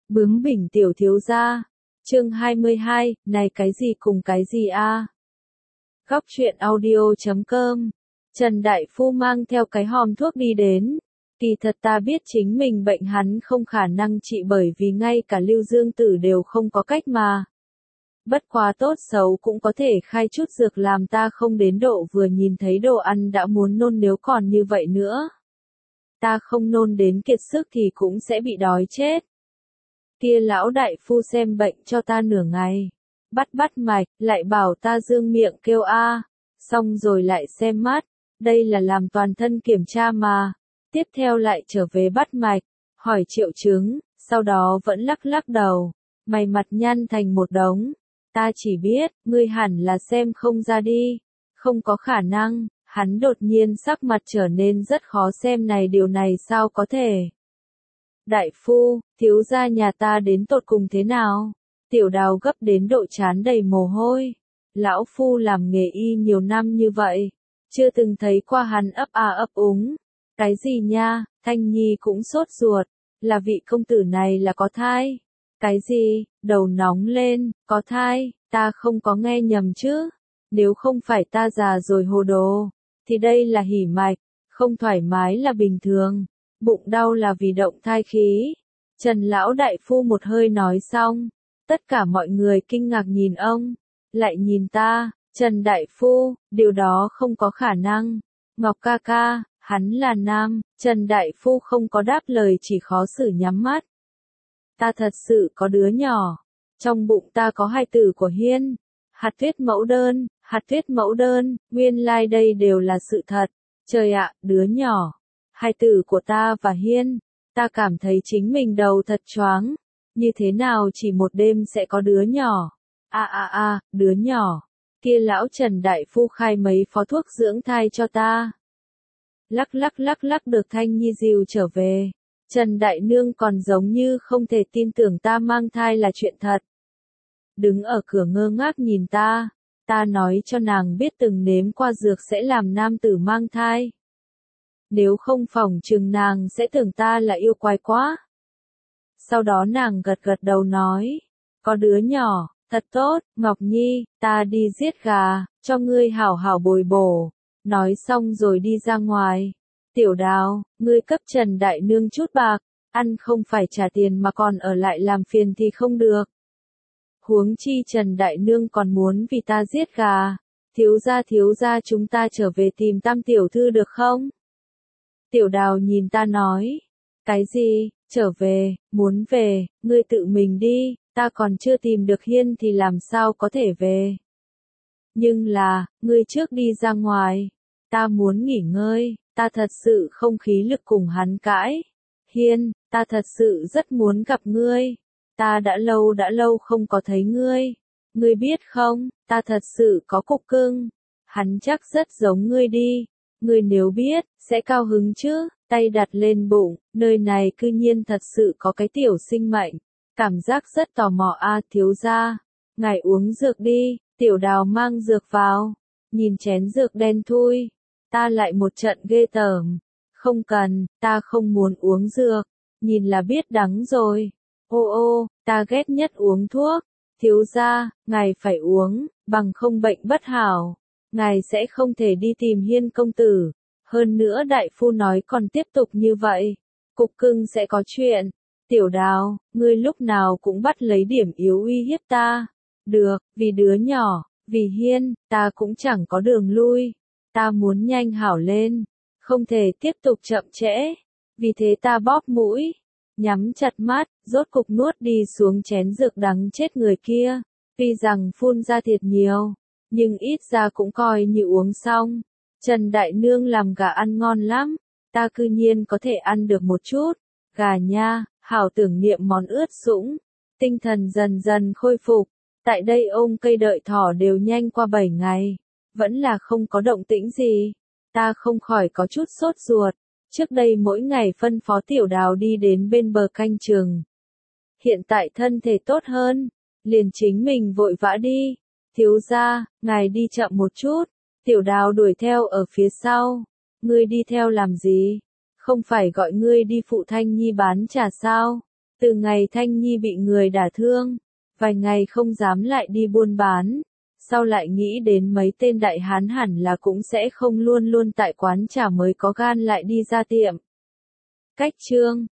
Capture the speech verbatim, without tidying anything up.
Bướng bỉnh tiểu thiếu gia. Chương hai mươi hai, này cái gì cùng cái gì a? Góc truyện audio chấm com. Trần Đại Phu mang theo cái hòm thuốc đi đến. Kỳ thật ta biết chính mình bệnh hắn không khả năng trị bởi vì ngay cả Lưu Dương Tử đều không có cách mà. Bất quá tốt xấu cũng có thể khai chút dược làm ta không đến độ vừa nhìn thấy đồ ăn đã muốn nôn, nếu còn như vậy nữa. Ta không nôn đến kiệt sức thì cũng sẽ bị đói chết. Kia lão đại phu xem bệnh cho ta nửa ngày. Bắt bắt mạch, lại bảo ta dương miệng kêu a, xong rồi lại xem mắt. Đây là làm toàn thân kiểm tra mà. Tiếp theo lại trở về bắt mạch, hỏi triệu chứng, sau đó vẫn lắc lắc đầu. Mày mặt nhăn thành một đống. Ta chỉ biết, ngươi hẳn là xem không ra đi. Không có khả năng, hắn đột nhiên sắc mặt trở nên rất khó xem, này điều này sao có thể. Đại phu, thiếu gia nhà ta đến tột cùng thế nào? Tiểu Đào gấp đến độ trán đầy mồ hôi. Lão phu làm nghề y nhiều năm như vậy, chưa từng thấy qua hắn ấp a ấp úng. Cái gì nha, Thanh Nhi cũng sốt ruột, là vị công tử này là có thai. Cái gì, đầu nóng lên, có thai, ta không có nghe nhầm chứ? Nếu không phải ta già rồi hồ đồ, thì đây là hỉ mạch, không thoải mái là bình thường. Bụng đau là vì động thai khí. Trần lão đại phu một hơi nói xong, tất cả mọi người kinh ngạc nhìn ông, lại nhìn ta. Trần đại phu, điều đó không có khả năng. Ngọc ca ca, hắn là nam. Trần đại phu không có đáp lời, chỉ khó xử nhắm mắt. Ta thật sự có đứa nhỏ, trong bụng ta có hai tử của Hiên. Hạt tuyết mẫu đơn, hạt tuyết mẫu đơn, nguyên lai like đây đều là sự thật. Trời ạ, đứa nhỏ, hai tử của ta và Hiên. Ta cảm thấy chính mình đầu thật choáng. Như thế nào chỉ một đêm sẽ có đứa nhỏ? A a a, đứa nhỏ. Kia lão Trần đại phu khai mấy phó thuốc dưỡng thai cho ta. Lắc lắc lắc lắc được Thanh Nhi dìu trở về. Trần đại nương còn giống như không thể tin tưởng ta mang thai là chuyện thật. Đứng ở cửa ngơ ngác nhìn ta. Ta nói cho nàng biết từng nếm qua dược sẽ làm nam tử mang thai. Nếu không phòng chừng nàng sẽ tưởng ta là yêu quái quá. Sau đó nàng gật gật đầu nói, có đứa nhỏ, thật tốt, Ngọc Nhi, ta đi giết gà, cho ngươi hảo hảo bồi bổ. Nói xong rồi đi ra ngoài. Tiểu Đào, ngươi cấp Trần đại nương chút bạc, ăn không phải trả tiền mà còn ở lại làm phiền thì không được. Huống chi Trần đại nương còn muốn vì ta giết gà. Thiếu gia thiếu gia, chúng ta trở về tìm Tam tiểu thư được không? Tiểu Đào nhìn ta nói, cái gì, trở về, muốn về, ngươi tự mình đi, ta còn chưa tìm được Hiên thì làm sao có thể về. Nhưng là, ngươi trước đi ra ngoài, ta muốn nghỉ ngơi, ta thật sự không khí lực cùng hắn cãi. Hiên, ta thật sự rất muốn gặp ngươi, ta đã lâu đã lâu không có thấy ngươi, ngươi biết không, ta thật sự có cục cưng, hắn chắc rất giống ngươi đi. Ngươi nếu biết, sẽ cao hứng chứ, tay đặt lên bụng, nơi này cư nhiên thật sự có cái tiểu sinh mệnh. Cảm giác rất tò mò a. Thiếu gia, ngài uống dược đi. Tiểu Đào mang dược vào, nhìn chén dược đen thui. Ta lại một trận ghê tởm. Không cần, ta không muốn uống dược, nhìn là biết đắng rồi. Ô ô, ta ghét nhất uống thuốc. Thiếu gia, ngài phải uống, bằng không bệnh bất hảo. Ngài sẽ không thể đi tìm Hiên công tử. Hơn nữa đại phu nói còn tiếp tục như vậy, cục cưng sẽ có chuyện. Tiểu Đào, ngươi lúc nào cũng bắt lấy điểm yếu uy hiếp ta. Được, vì đứa nhỏ, vì Hiên, ta cũng chẳng có đường lui. Ta muốn nhanh hảo lên, không thể tiếp tục chậm trễ. Vì thế ta bóp mũi, nhắm chặt mắt, rốt cục nuốt đi xuống chén dược đắng chết người kia. Tuy rằng phun ra thiệt nhiều, nhưng ít ra cũng coi như uống xong. Trần đại nương làm gà ăn ngon lắm, ta cư nhiên có thể ăn được một chút. Gà nha, hảo tưởng niệm món ướt sũng. Tinh thần dần dần khôi phục. Tại đây ôm cây đợi thỏ đều nhanh qua bảy ngày, vẫn là không có động tĩnh gì. Ta không khỏi có chút sốt ruột. Trước đây mỗi ngày phân phó Tiểu Đào đi đến bên bờ canh chừng. Hiện tại thân thể tốt hơn, liền chính mình vội vã đi. Thiếu gia, ngài đi chậm một chút. Tiểu Đào đuổi theo ở phía sau. Ngươi đi theo làm gì? Không phải gọi ngươi đi phụ Thanh Nhi bán trà sao? Từ ngày Thanh Nhi bị người đả thương, vài ngày không dám lại đi buôn bán, sau lại nghĩ đến mấy tên đại hán hẳn là cũng sẽ không luôn luôn tại quán trà mới có gan lại đi ra tiệm. Cách chương